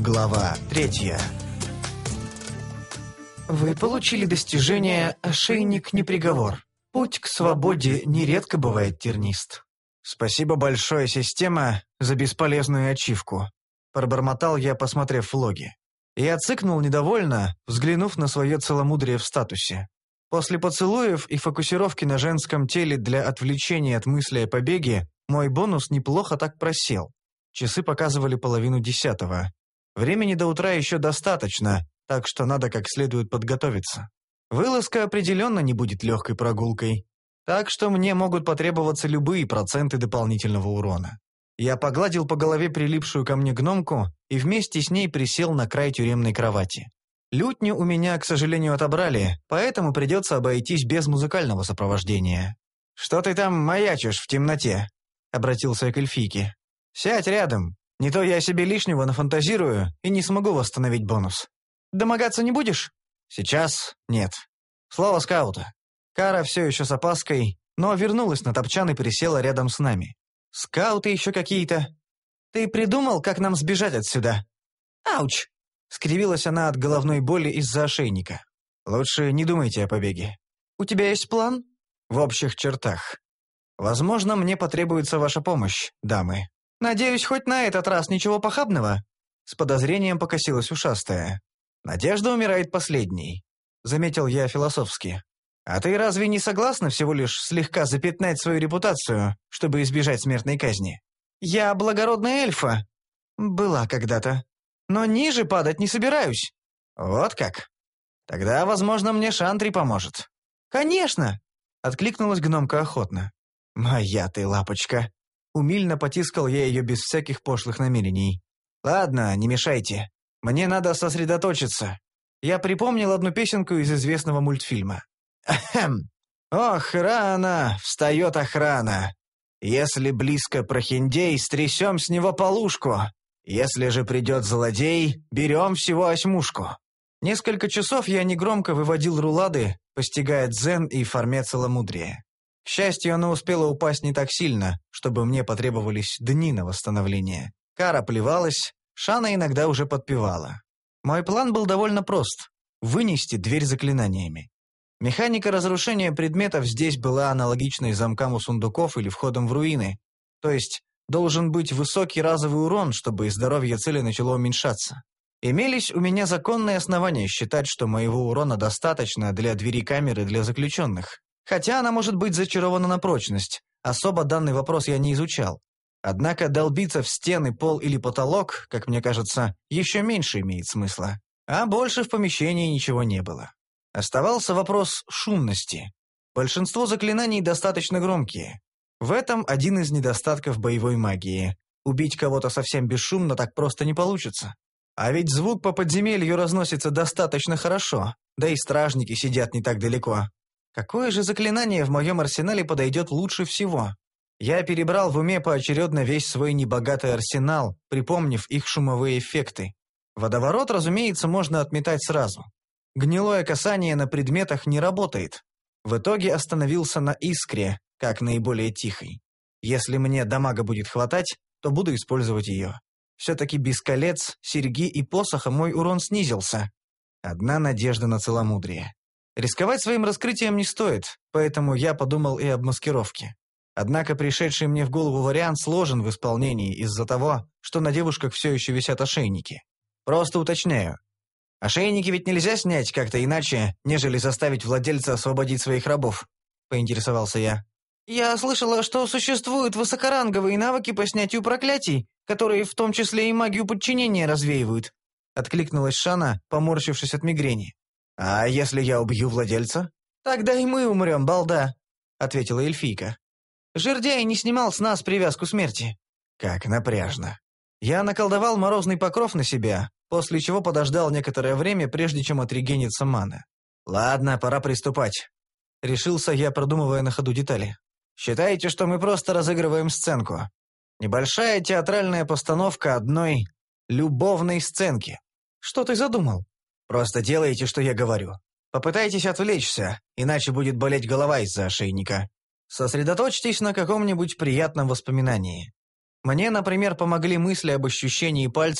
Глава 3. Вы получили достижение «Ошейник не приговор». Путь к свободе нередко бывает тернист. Спасибо большое, система, за бесполезную ачивку. Пробормотал я, посмотрев в логи. Я цыкнул недовольно, взглянув на свое целомудрие в статусе. После поцелуев и фокусировки на женском теле для отвлечения от мысли о побеге, мой бонус неплохо так просел. Часы показывали 9:30. Времени до утра еще достаточно, так что надо как следует подготовиться. Вылазка определенно не будет легкой прогулкой, так что мне могут потребоваться любые проценты дополнительного урона. Я погладил по голове прилипшую ко мне гномку и вместе с ней присел на край тюремной кровати. Лютню у меня, к сожалению, отобрали, поэтому придется обойтись без музыкального сопровождения. «Что ты там маячишь в темноте?» — обратился я к эльфийке. «Сядь рядом, не то я себе лишнего нафантазирую и не смогу восстановить бонус». «Домогаться не будешь?» «Сейчас нет. Слово скаута». Кара все еще с опаской, но вернулась на топчан и присела рядом с нами. «Скауты еще какие-то. Ты придумал, как нам сбежать отсюда?» «Ауч!» — скривилась она от головной боли из-за ошейника. «Лучше не думайте о побеге». «У тебя есть план?» «В общих чертах. Возможно, мне потребуется ваша помощь, дамы». «Надеюсь, хоть на этот раз ничего похабного?» С подозрением покосилась ушастая. «Надежда умирает последней», — заметил я философски. «А ты разве не согласна всего лишь слегка запятнать свою репутацию, чтобы избежать смертной казни?» «Я благородная эльфа. Была когда-то. Но ниже падать не собираюсь». «Вот как? Тогда, возможно, мне Шантри поможет». «Конечно!» — откликнулась гномка охотно. «Моя ты лапочка!» Умильно потискал я ее без всяких пошлых намерений. «Ладно, не мешайте. Мне надо сосредоточиться». Я припомнил одну песенку из известного мультфильма. «Ахем! Ох, рано встает охрана. Если близко прохиндей, стрясем с него полушку. Если же придет злодей, берем всего осьмушку». Несколько часов я негромко выводил рулады, постигая дзен и форме целомудрия. К счастью, она успела упасть не так сильно, чтобы мне потребовались дни на восстановление. Кара плевалась, Шана иногда уже подпевала. Мой план был довольно прост – вынести дверь заклинаниями. Механика разрушения предметов здесь была аналогичной замкам у сундуков или входом в руины, то есть должен быть высокий разовый урон, чтобы здоровье цели начало уменьшаться. Имелись у меня законные основания считать, что моего урона достаточно для двери камеры для заключенных. Хотя она может быть зачарована на прочность, особо данный вопрос я не изучал. Однако долбиться в стены, пол или потолок, как мне кажется, еще меньше имеет смысла. А больше в помещении ничего не было. Оставался вопрос шумности. Большинство заклинаний достаточно громкие. В этом один из недостатков боевой магии. Убить кого-то совсем бесшумно так просто не получится. А ведь звук по подземелью разносится достаточно хорошо, да и стражники сидят не так далеко. Какое же заклинание в моем арсенале подойдет лучше всего? Я перебрал в уме поочередно весь свой небогатый арсенал, припомнив их шумовые эффекты. Водоворот, разумеется, можно отметать сразу. Гнилое касание на предметах не работает. В итоге остановился на искре, как наиболее тихой. Если мне дамага будет хватать, то буду использовать ее. Все-таки без колец, серьги и посоха мой урон снизился. Одна надежда на целомудрие. Рисковать своим раскрытием не стоит, поэтому я подумал и об маскировке. Однако пришедший мне в голову вариант сложен в исполнении из-за того, что на девушках все еще висят ошейники. Просто уточняю. Ошейники ведь нельзя снять как-то иначе, нежели заставить владельца освободить своих рабов, поинтересовался я. Я слышала, что существуют высокоранговые навыки по снятию проклятий, которые в том числе и магию подчинения развеивают, откликнулась Шана, поморщившись от мигрени. «А если я убью владельца?» «Тогда и мы умрем, балда», — ответила эльфийка. «Жердяй не снимал с нас привязку смерти». «Как напряжно». Я наколдовал морозный покров на себя, после чего подождал некоторое время, прежде чем отрегенится мана. «Ладно, пора приступать». Решился я, продумывая на ходу детали. «Считайте, что мы просто разыгрываем сценку. Небольшая театральная постановка одной любовной сценки». «Что ты задумал?» «Просто делайте, что я говорю. Попытайтесь отвлечься, иначе будет болеть голова из-за ошейника. Сосредоточьтесь на каком-нибудь приятном воспоминании. Мне, например, помогли мысли об ощущении пальцев,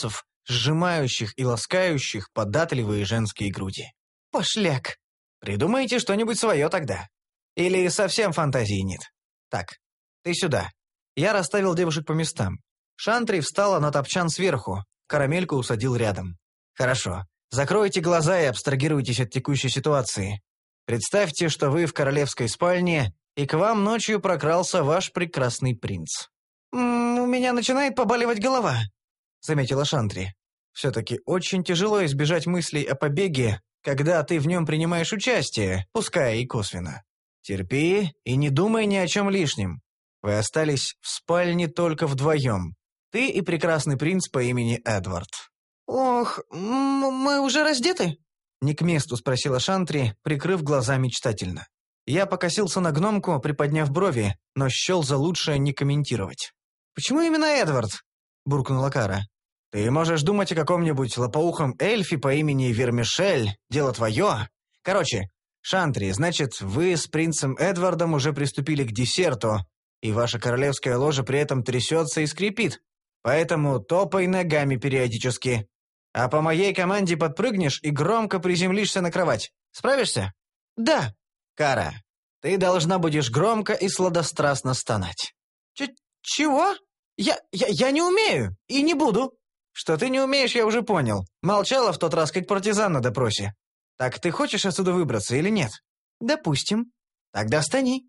сжимающих и ласкающих податливые женские груди. Пошляк. Придумайте что-нибудь свое тогда. Или совсем фантазии нет. Так, ты сюда. Я расставил девушек по местам. Шантри встала на топчан сверху, Карамельку усадил рядом. Хорошо. Закройте глаза и абстрагируйтесь от текущей ситуации. Представьте, что вы в королевской спальне, и к вам ночью прокрался ваш прекрасный принц. «У меня начинает побаливать голова», — заметила Шантри. «Все-таки очень тяжело избежать мыслей о побеге, когда ты в нем принимаешь участие, пускай и косвенно. Терпи и не думай ни о чем лишнем. Вы остались в спальне только вдвоем. Ты и прекрасный принц по имени Эдвард». «Ох, мы уже раздеты?» Не к месту спросила Шантри, прикрыв глаза мечтательно. Я покосился на гномку, приподняв брови, но счел за лучшее не комментировать. «Почему именно Эдвард?» – буркнула Кара. «Ты можешь думать о каком-нибудь лопоухом эльфе по имени Вермишель, дело твое. Короче, Шантри, значит, вы с принцем Эдвардом уже приступили к десерту, и ваша королевская ложа при этом трясется и скрипит. Поэтому топай ногами периодически. А по моей команде подпрыгнешь и громко приземлишься на кровать. Справишься?» «Да». «Кара, ты должна будешь громко и сладострастно стонать». «Чего? Я не умею и не буду». «Что ты не умеешь, я уже понял. Молчала в тот раз, как партизан на допросе. Так ты хочешь отсюда выбраться или нет?» «Допустим». «Тогда стани».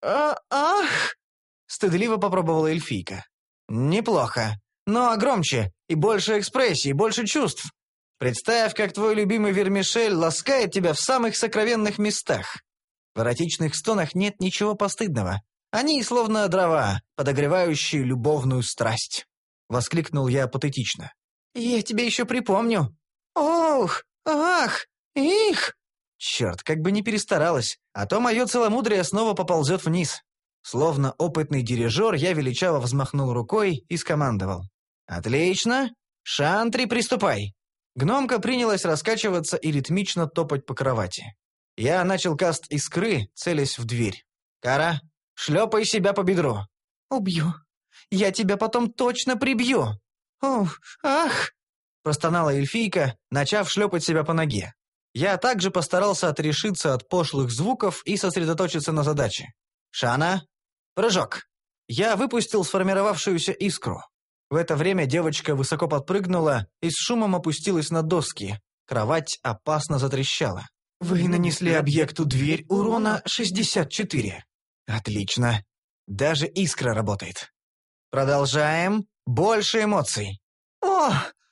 «Ах!» Стыдливо попробовала эльфийка. «Неплохо. Но громче, и больше экспрессии, больше чувств. Представь, как твой любимый Вермишель ласкает тебя в самых сокровенных местах. В эротичных стонах нет ничего постыдного. Они словно дрова, подогревающие любовную страсть». Воскликнул я патетично. «Я тебе еще припомню. Ох, ах, их!» Черт, как бы не перестаралась, а то мое целомудрие снова поползет вниз. Словно опытный дирижер, я величаво взмахнул рукой и скомандовал. «Отлично! Шантри, приступай!» Гномка принялась раскачиваться и ритмично топать по кровати. Я начал каст искры, целясь в дверь. «Кара, шлепай себя по бедру!» «Убью! Я тебя потом точно прибью! Ох, ах!» Простонала эльфийка, начав шлепать себя по ноге. Я также постарался отрешиться от пошлых звуков и сосредоточиться на задаче. «Шана, прыжок!» Я выпустил сформировавшуюся искру. В это время девочка высоко подпрыгнула и с шумом опустилась на доски. Кровать опасно затрещала. «Вы нанесли объекту дверь урона 64. Отлично. Даже искра работает. Продолжаем. Больше эмоций. О!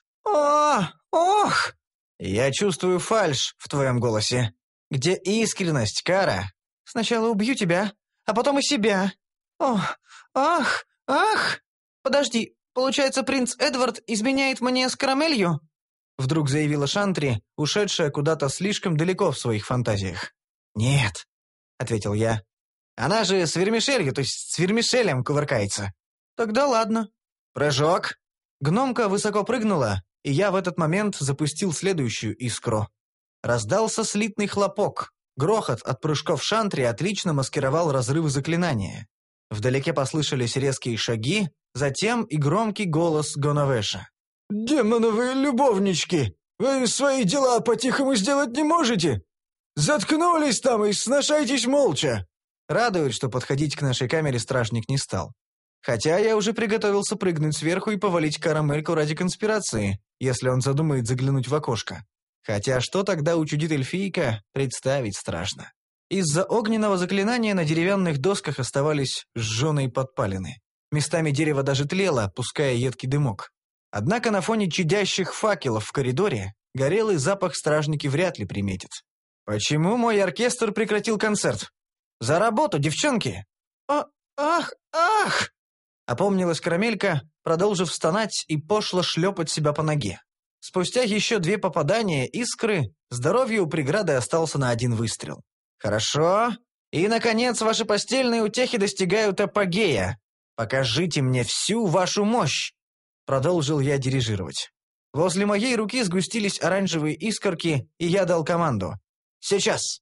Ох! Я чувствую фальшь в твоем голосе. Где искренность, Кара? Сначала убью тебя, а потом и себя. Ох, ах, ах! Подожди, получается, принц Эдвард изменяет мне с карамелью?» Вдруг заявила Шантри, ушедшая куда-то слишком далеко в своих фантазиях. «Нет», — ответил я. «Она же с Вермишелью, то есть с Вермишелем кувыркается». «Тогда ладно». «Прыжок». Гномка высоко прыгнула, и я в этот момент запустил следующую искру. Раздался слитный хлопок. Грохот от прыжков Шантри отлично маскировал разрывы заклинания. Вдалеке послышались резкие шаги, затем и громкий голос Гонавеша. «Демоновые любовнички! Вы свои дела по-тихому сделать не можете? Заткнулись там и сношайтесь молча!» Радует, что подходить к нашей камере стражник не стал. Хотя я уже приготовился прыгнуть сверху и повалить Карамельку ради конспирации, если он задумает заглянуть в окошко. Хотя что тогда учудит эльфийка, представить страшно. Из-за огненного заклинания на деревянных досках оставались сжженные подпалины. Местами дерево даже тлело, пуская едкий дымок. Однако на фоне чадящих факелов в коридоре горелый запах стражники вряд ли приметят. «Почему мой оркестр прекратил концерт? За работу, девчонки!» Ах! Опомнилась Карамелька, продолжив стонать и пошло шлепать себя по ноге. Спустя еще 2 попадания искры, здоровье у преграды остался на 1 выстрел. «Хорошо. И, наконец, ваши постельные утехи достигают апогея. Покажите мне всю вашу мощь!» Продолжил я дирижировать. Возле моей руки сгустились оранжевые искорки, и я дал команду. «Сейчас!»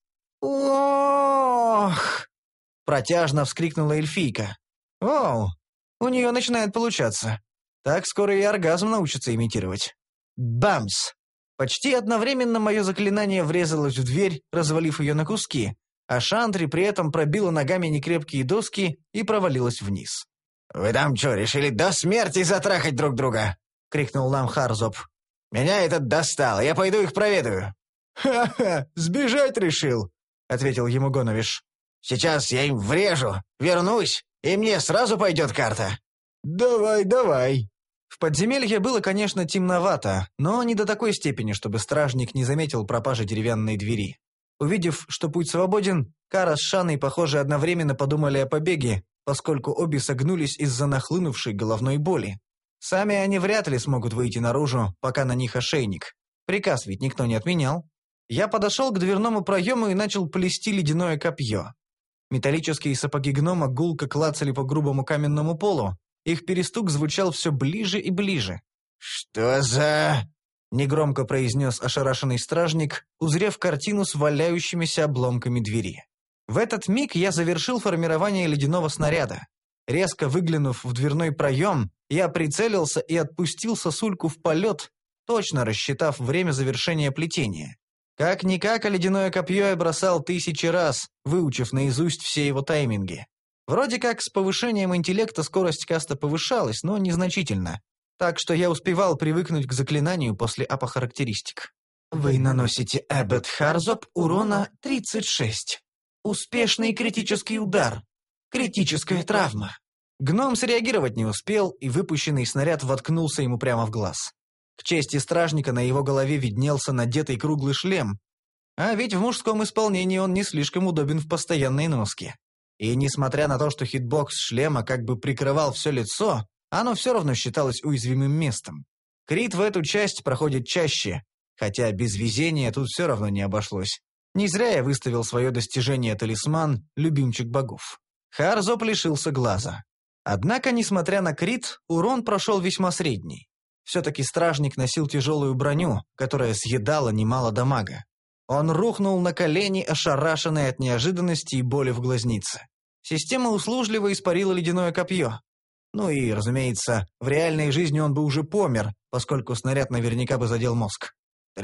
Ох! Протяжно вскрикнула эльфийка. «Оу, у нее начинает получаться. Так скоро и оргазм научится имитировать». Бамс! Почти одновременно мое заклинание врезалось в дверь, развалив ее на куски, а Шантри при этом пробила ногами некрепкие доски и провалилась вниз. «Вы там что, решили до смерти затрахать друг друга?» — крикнул нам Харзоп. «Меня этот достал, я пойду их проведаю». «Ха-ха, сбежать решил», — ответил ему Гоновиш. «Сейчас я им врежу, вернусь, и мне сразу пойдет карта». «Давай, давай». В подземелье было, конечно, темновато, но не до такой степени, чтобы стражник не заметил пропажи деревянной двери. Увидев, что путь свободен, Кара с Шаной, похоже, одновременно подумали о побеге, поскольку обе согнулись из-за нахлынувшей головной боли. Сами они вряд ли смогут выйти наружу, пока на них ошейник. Приказ ведь никто не отменял. Я подошел к дверному проему и начал плести ледяное копье. Металлические сапоги гнома гулко клацали по грубому каменному полу. Их перестук звучал все ближе и ближе. «Что за...» — негромко произнес ошарашенный стражник, узрев картину с валяющимися обломками двери. В этот миг я завершил формирование ледяного снаряда. Резко выглянув в дверной проем, я прицелился и отпустил сосульку в полет, точно рассчитав время завершения плетения. Как-никак, а ледяное копье я бросал 1000 раз, выучив наизусть все его тайминги. Вроде как с повышением интеллекта скорость каста повышалась, но незначительно. Так что я успевал привыкнуть к заклинанию после апохарактеристик. Вы наносите Эббет Харзоп урона 36. Успешный критический удар. Критическая травма. Гном среагировать не успел, и выпущенный снаряд воткнулся ему прямо в глаз. К чести стражника на его голове виднелся надетый круглый шлем, а ведь в мужском исполнении он не слишком удобен в постоянной носке. И несмотря на то, что хитбокс шлема как бы прикрывал все лицо, оно все равно считалось уязвимым местом. Крит в эту часть проходит чаще, хотя без везения тут все равно не обошлось. Не зря я выставил свое достижение талисман «Любимчик богов». Харзоп лишился глаза. Однако, несмотря на крит, урон прошел весьма средний. Все-таки стражник носил тяжелую броню, которая съедала немало дамага. Он рухнул на колени, ошарашенный от неожиданности и боли в глазнице. Система услужливо испарила ледяное копье. Ну и, разумеется, в реальной жизни он бы уже помер, поскольку снаряд наверняка бы задел мозг.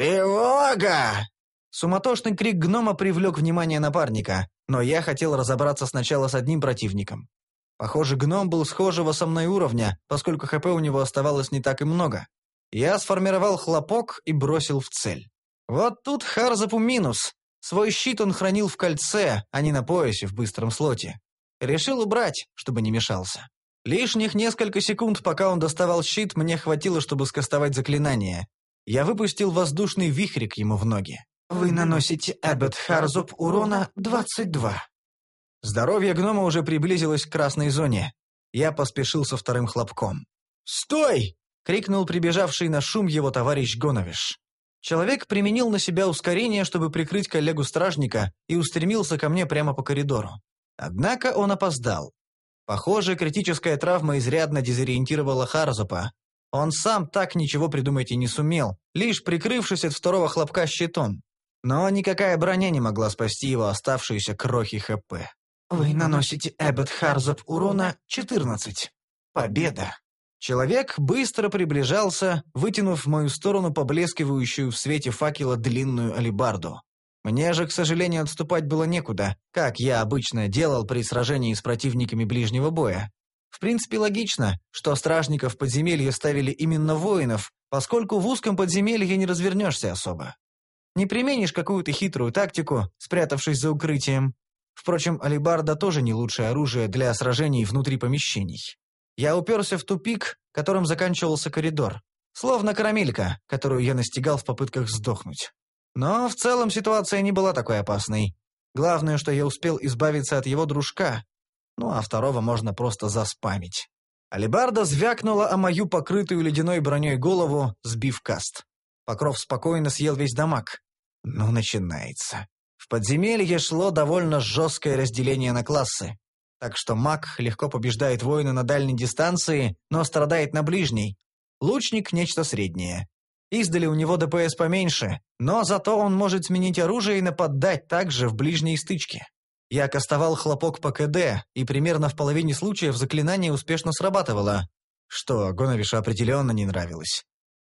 «Тревога!» Суматошный крик гнома привлек внимание напарника, но я хотел разобраться сначала с одним противником. Похоже, гном был схожего со мной уровня, поскольку ХП у него оставалось не так и много. Я сформировал хлопок и бросил в цель. Вот тут Харзопу минус. Свой щит он хранил в кольце, а не на поясе в быстром слоте. Решил убрать, чтобы не мешался. Лишних несколько секунд, пока он доставал щит, мне хватило, чтобы скастовать заклинание. Я выпустил воздушный вихрик ему в ноги. Вы наносите Эббет Харзоп урона 22. Здоровье гнома уже приблизилось к красной зоне. Я поспешил со вторым хлопком. «Стой!» — крикнул прибежавший на шум его товарищ Гоновиш. Человек применил на себя ускорение, чтобы прикрыть коллегу-стражника, и устремился ко мне прямо по коридору. Однако он опоздал. Похоже, критическая травма изрядно дезориентировала Харзопа. Он сам так ничего придумать и не сумел, лишь прикрывшись от второго хлопка щитом. Но никакая броня не могла спасти его оставшиеся крохи ХП. Вы наносите Эббет Харзоп урона 14. Победа. Человек быстро приближался, вытянув в мою сторону поблескивающую в свете факела длинную алебарду. Мне же, к сожалению, отступать было некуда, как я обычно делал при сражении с противниками ближнего боя. В принципе, логично, что стражников в подземелье ставили именно воинов, поскольку в узком подземелье не развернешься особо. Не применишь какую-то хитрую тактику, спрятавшись за укрытием. Впрочем, алебарда тоже не лучшее оружие для сражений внутри помещений. Я уперся в тупик, которым заканчивался коридор. Словно карамелька, которую я настигал в попытках сдохнуть. Но в целом ситуация не была такой опасной. Главное, что я успел избавиться от его дружка. Ну а второго можно просто заспамить. Алебарда звякнула о мою покрытую ледяной броней голову, сбив каст. Покров спокойно съел весь дамаг. Ну, начинается. В подземелье шло довольно жесткое разделение на классы. Так что маг легко побеждает воина на дальней дистанции, но страдает на ближней. Лучник – нечто среднее. Издали у него ДПС поменьше, но зато он может сменить оружие и нападать также в ближней стычке. Я кастовал хлопок по КД, и примерно в половине случаев заклинание успешно срабатывало, что Гоновишу определенно не нравилось.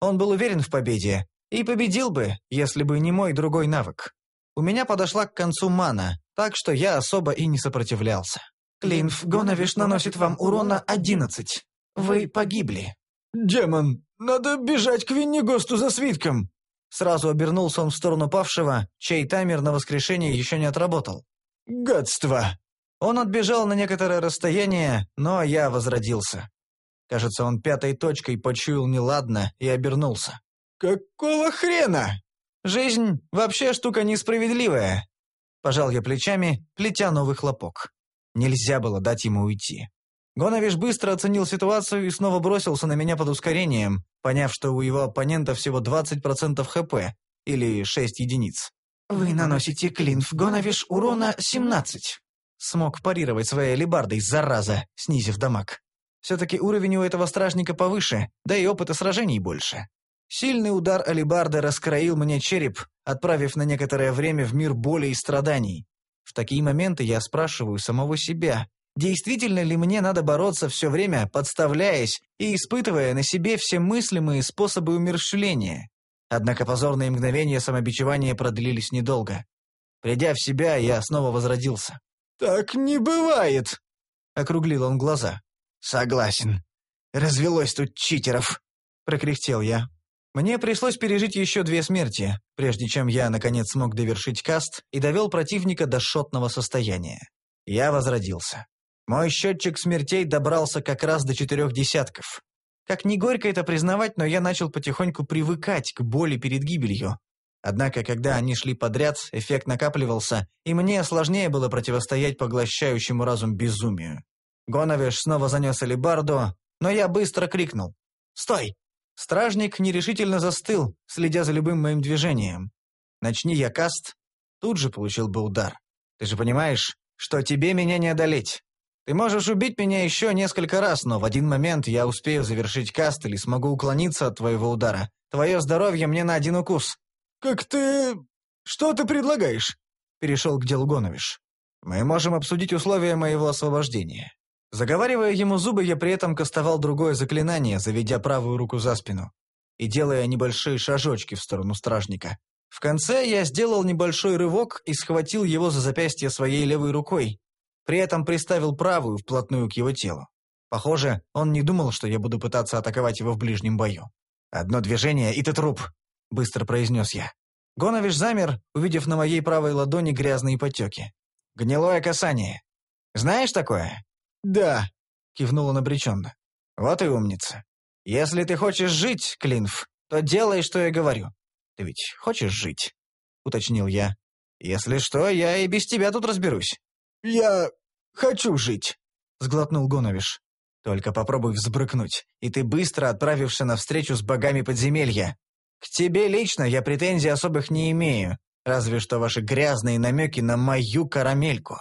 Он был уверен в победе и победил бы, если бы не мой другой навык. У меня подошла к концу мана, так что я особо и не сопротивлялся. Клинф Гонавиш наносит вам урона 11. Вы погибли. «Демон, надо бежать к Виннигосту за свитком!» Сразу обернулся он в сторону павшего, чей таймер на воскрешение еще не отработал. «Гадство!» Он отбежал на некоторое расстояние, но я возродился. Кажется, он пятой точкой почуял неладно и обернулся. «Какого хрена? Жизнь вообще штука несправедливая!» Пожал я плечами, плетя новый хлопок. Нельзя было дать ему уйти. Гонавиш быстро оценил ситуацию и снова бросился на меня под ускорением, поняв, что у его оппонента всего 20% ХП, или 6 единиц. Вы наносите Клинф Гонавиш урона 17. Смог парировать своей алебардой, зараза, снизив дамаг. Все-таки уровень у этого стражника повыше, да и опыта сражений больше. Сильный удар алебарды раскроил мне череп, отправив на некоторое время в мир боли и страданий. В такие моменты я спрашиваю самого себя, действительно ли мне надо бороться все время, подставляясь и испытывая на себе все мыслимые способы умерщвления. Однако позорные мгновения самобичевания продлились недолго. Придя в себя, я снова возродился. «Так не бывает!» — округлил он глаза. «Согласен. Развелось тут читеров!» — прокряхтел я. Мне пришлось пережить еще 2 смерти, прежде чем я, наконец, смог довершить каст и довел противника до шотного состояния. Я возродился. Мой счетчик смертей добрался как раз до 4 десятков. Как ни горько это признавать, но я начал потихоньку привыкать к боли перед гибелью. Однако, когда они шли подряд, эффект накапливался, и мне сложнее было противостоять поглощающему разум безумию. Гонавиш снова занес алебарду, но я быстро крикнул: «Стой!» Стражник нерешительно застыл, следя за любым моим движением. Начни я каст, тут же получил бы удар. Ты же понимаешь, что тебе меня не одолеть. Ты можешь убить меня еще несколько раз, но в один момент я успею завершить каст или смогу уклониться от твоего удара. Твое здоровье мне на 1 укус. «Как ты... Что ты предлагаешь?» Перешел к делу Гонавиш. «Мы можем обсудить условия моего освобождения». Заговаривая ему зубы, я при этом кастовал другое заклинание, заведя правую руку за спину и делая небольшие шажочки в сторону стражника. В конце я сделал небольшой рывок и схватил его за запястье своей левой рукой, при этом приставил правую вплотную к его телу. Похоже, он не думал, что я буду пытаться атаковать его в ближнем бою. «Одно движение, и ты труп», — быстро произнес я. Гонавиш замер, увидев на моей правой ладони грязные потеки. «Гнилое касание. Знаешь такое?» «Да», — кивнул он обреченно. «Вот и умница. Если ты хочешь жить, Клинф, то делай, что я говорю. Ты ведь хочешь жить?» — уточнил я. «Если что, я и без тебя тут разберусь». «Я хочу жить», — сглотнул Гонавиш. «Только попробуй взбрыкнуть, и ты быстро отправишься на встречу с богами подземелья. К тебе лично я претензий особых не имею, разве что ваши грязные намеки на мою карамельку.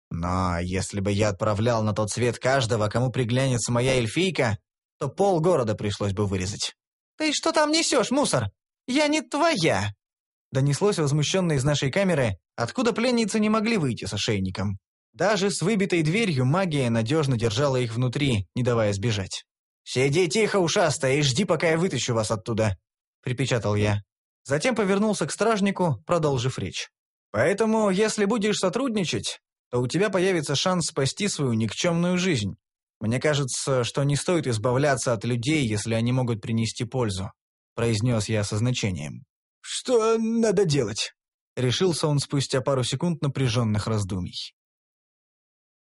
Но если бы я отправлял на тот свет каждого, кому приглянется моя эльфийка, то полгорода пришлось бы вырезать». «Ты что там несешь, мусор? Я не твоя!» Донеслось возмущенно из нашей камеры, откуда пленницы не могли выйти с ошейником. Даже с выбитой дверью магия надежно держала их внутри, не давая сбежать. «Сиди тихо, ушастая, и жди, пока я вытащу вас оттуда», — припечатал я. Затем повернулся к стражнику, продолжив речь. «Поэтому, если будешь сотрудничать, то у тебя появится шанс спасти свою никчемную жизнь. Мне кажется, что не стоит избавляться от людей, если они могут принести пользу», — произнес я со значением. «Что надо делать?» — решился он спустя пару секунд напряженных раздумий.